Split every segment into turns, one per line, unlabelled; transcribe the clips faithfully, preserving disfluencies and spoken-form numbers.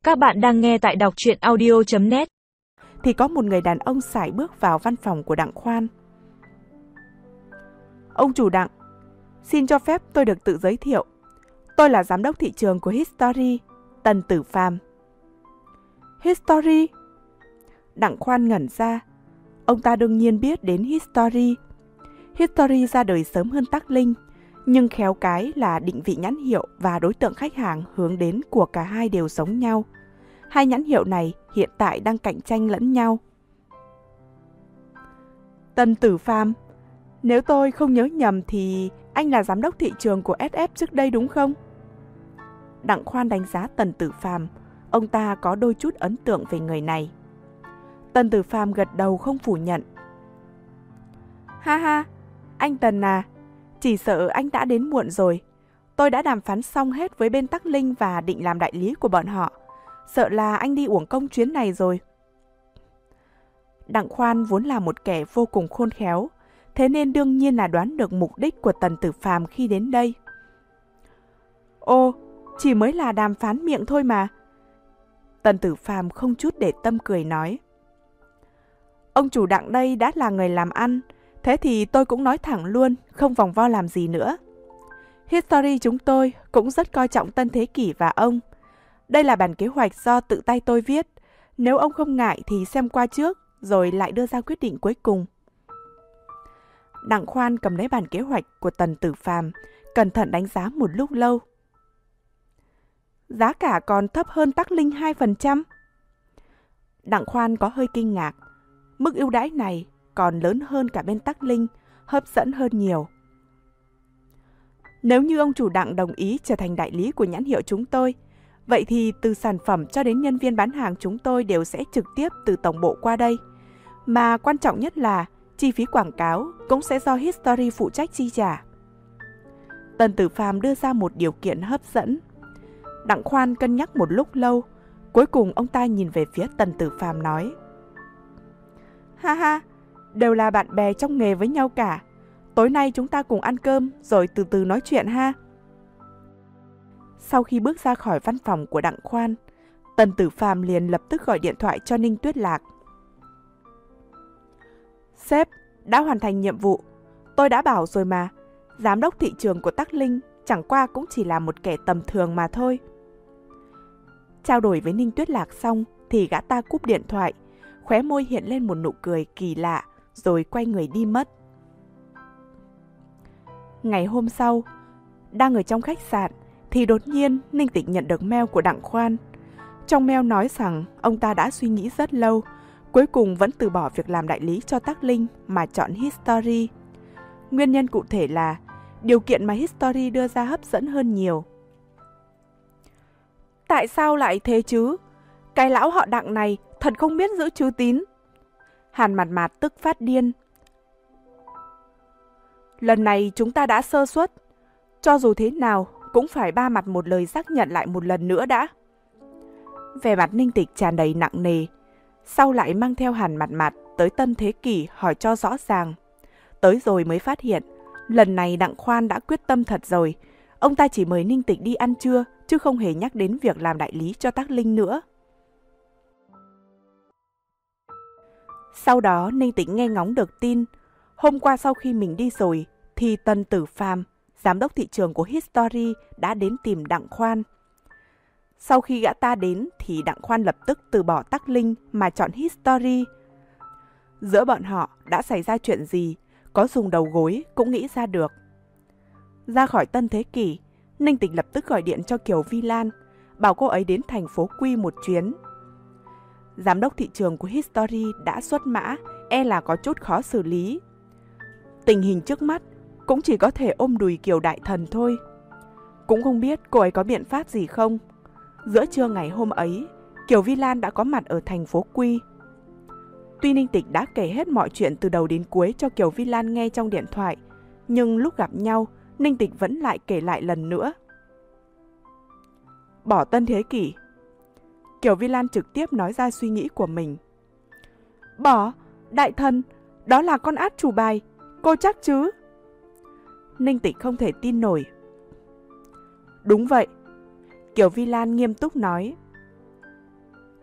Các bạn đang nghe tại đọc truyện audio chấm net.
Thì có một người đàn ông sải bước vào văn phòng của Đặng Khoan. Ông chủ Đặng, xin cho phép tôi được tự giới thiệu. Tôi là giám đốc thị trường của History, Tần Tử Phàm. History? Đặng Khoan ngẩn ra. Ông ta đương nhiên biết đến History. History ra đời sớm hơn Tắc Linh, nhưng khéo cái là định vị nhãn hiệu và đối tượng khách hàng hướng đến của cả hai đều giống nhau. Hai nhãn hiệu này hiện tại đang cạnh tranh lẫn nhau. Tần Tử Phàm, nếu tôi không nhớ nhầm thì anh là giám đốc thị trường của ét ép trước đây đúng không? Đặng Khoan đánh giá Tần Tử Phàm, ông ta có đôi chút ấn tượng về người này. Tần Tử Phàm gật đầu không phủ nhận. Ha ha, anh Tần à, chỉ sợ anh đã đến muộn rồi. Tôi đã đàm phán xong hết với bên Tắc Linh và định làm đại lý của bọn họ. Sợ là anh đi uổng công chuyến này rồi. Đặng Khoan vốn là một kẻ vô cùng khôn khéo, thế nên đương nhiên là đoán được mục đích của Tần Tử Phàm khi đến đây. Ô, chỉ mới là đàm phán miệng thôi mà. Tần Tử Phàm không chút để tâm cười nói. Ông chủ Đặng đây đã là người làm ăn, thế thì tôi cũng nói thẳng luôn, không vòng vo làm gì nữa. History chúng tôi cũng rất coi trọng Tân Thế Kỷ và ông. Đây là bản kế hoạch do tự tay tôi viết. Nếu ông không ngại thì xem qua trước, rồi lại đưa ra quyết định cuối cùng. Đặng Khoan cầm lấy bản kế hoạch của Tần Tử Phàm, cẩn thận đánh giá một lúc lâu. Giá cả còn thấp hơn Tắc Linh hai phần trăm. Đặng Khoan có hơi kinh ngạc. Mức ưu đãi này còn lớn hơn cả bên Tắc Linh, hấp dẫn hơn nhiều. Nếu như ông chủ Đặng đồng ý trở thành đại lý của nhãn hiệu chúng tôi, vậy thì từ sản phẩm cho đến nhân viên bán hàng chúng tôi đều sẽ trực tiếp từ tổng bộ qua đây. Mà quan trọng nhất là chi phí quảng cáo cũng sẽ do History phụ trách chi trả. Tần Tử Phàm đưa ra một điều kiện hấp dẫn. Đặng Khoan cân nhắc một lúc lâu, cuối cùng ông ta nhìn về phía Tần Tử Phàm nói. Ha ha, đều là bạn bè trong nghề với nhau cả. Tối nay chúng ta cùng ăn cơm rồi từ từ nói chuyện ha. Sau khi bước ra khỏi văn phòng của Đặng Khoan, Tần Tử Phàm liền lập tức gọi điện thoại cho Ninh Tuyết Lạc. Sếp, đã hoàn thành nhiệm vụ. Tôi đã bảo rồi mà, giám đốc thị trường của Tắc Linh chẳng qua cũng chỉ là một kẻ tầm thường mà thôi. Trao đổi với Ninh Tuyết Lạc xong thì gã ta cúp điện thoại, khóe môi hiện lên một nụ cười kỳ lạ rồi quay người đi mất. Ngày hôm sau, đang ở trong khách sạn thì đột nhiên Ninh Tịch nhận được mail của Đặng Khoan. Trong mail nói rằng ông ta đã suy nghĩ rất lâu, cuối cùng vẫn từ bỏ việc làm đại lý cho Tắc Linh mà chọn History. Nguyên nhân cụ thể là điều kiện mà History đưa ra hấp dẫn hơn nhiều. Tại sao lại thế chứ? Cái lão họ Đặng này thật không biết giữ chữ tín. Hàn Mạt Mạt tức phát điên. Lần này chúng ta đã sơ suất, cho dù thế nào cũng phải ba mặt một lời xác nhận lại một lần nữa đã. Vẻ mặt Ninh Tịch tràn đầy nặng nề, sau lại mang theo Hàn Mạt Mạt tới Tân Thế Kỷ hỏi cho rõ ràng. Tới rồi mới phát hiện, lần này Đặng Khoan đã quyết tâm thật rồi. Ông ta chỉ mời Ninh Tịch đi ăn trưa, chứ không hề nhắc đến việc làm đại lý cho Tắc Linh nữa. Sau đó Ninh Tịch nghe ngóng được tin, hôm qua sau khi mình đi rồi, thì Tần Tử Phàm, giám đốc thị trường của History đã đến tìm Đặng Khoan. Sau khi gã ta đến thì Đặng Khoan lập tức từ bỏ Tắc Linh mà chọn History. Giữa bọn họ đã xảy ra chuyện gì, có dùng đầu gối cũng nghĩ ra được. Ra khỏi Tân Thế Kỷ, Ninh Tịch lập tức gọi điện cho Kiều Vi Lan, bảo cô ấy đến thành phố Quy một chuyến. Giám đốc thị trường của History đã xuất mã, e là có chút khó xử lý. Tình hình trước mắt cũng chỉ có thể ôm đùi Kiều đại thần thôi. Cũng không biết cô ấy có biện pháp gì không. Giữa trưa ngày hôm ấy, Kiều Vi Lan đã có mặt ở thành phố Quy. Tuy Ninh Tịch đã kể hết mọi chuyện từ đầu đến cuối cho Kiều Vi Lan nghe trong điện thoại, nhưng lúc gặp nhau, Ninh Tịch vẫn lại kể lại lần nữa. Bỏ Tân Thế Kỷ. Kiều Vi Lan trực tiếp nói ra suy nghĩ của mình. Bỏ? Đại thần, đó là con át chủ bài, cô chắc chứ? Ninh Tịch không thể tin nổi. Đúng vậy. Kiều Vi Lan nghiêm túc nói.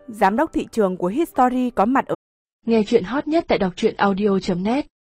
Giám đốc thị trường của History có mặt ở.
Nghe chuyện hot nhất tại đọc truyện audio chấm net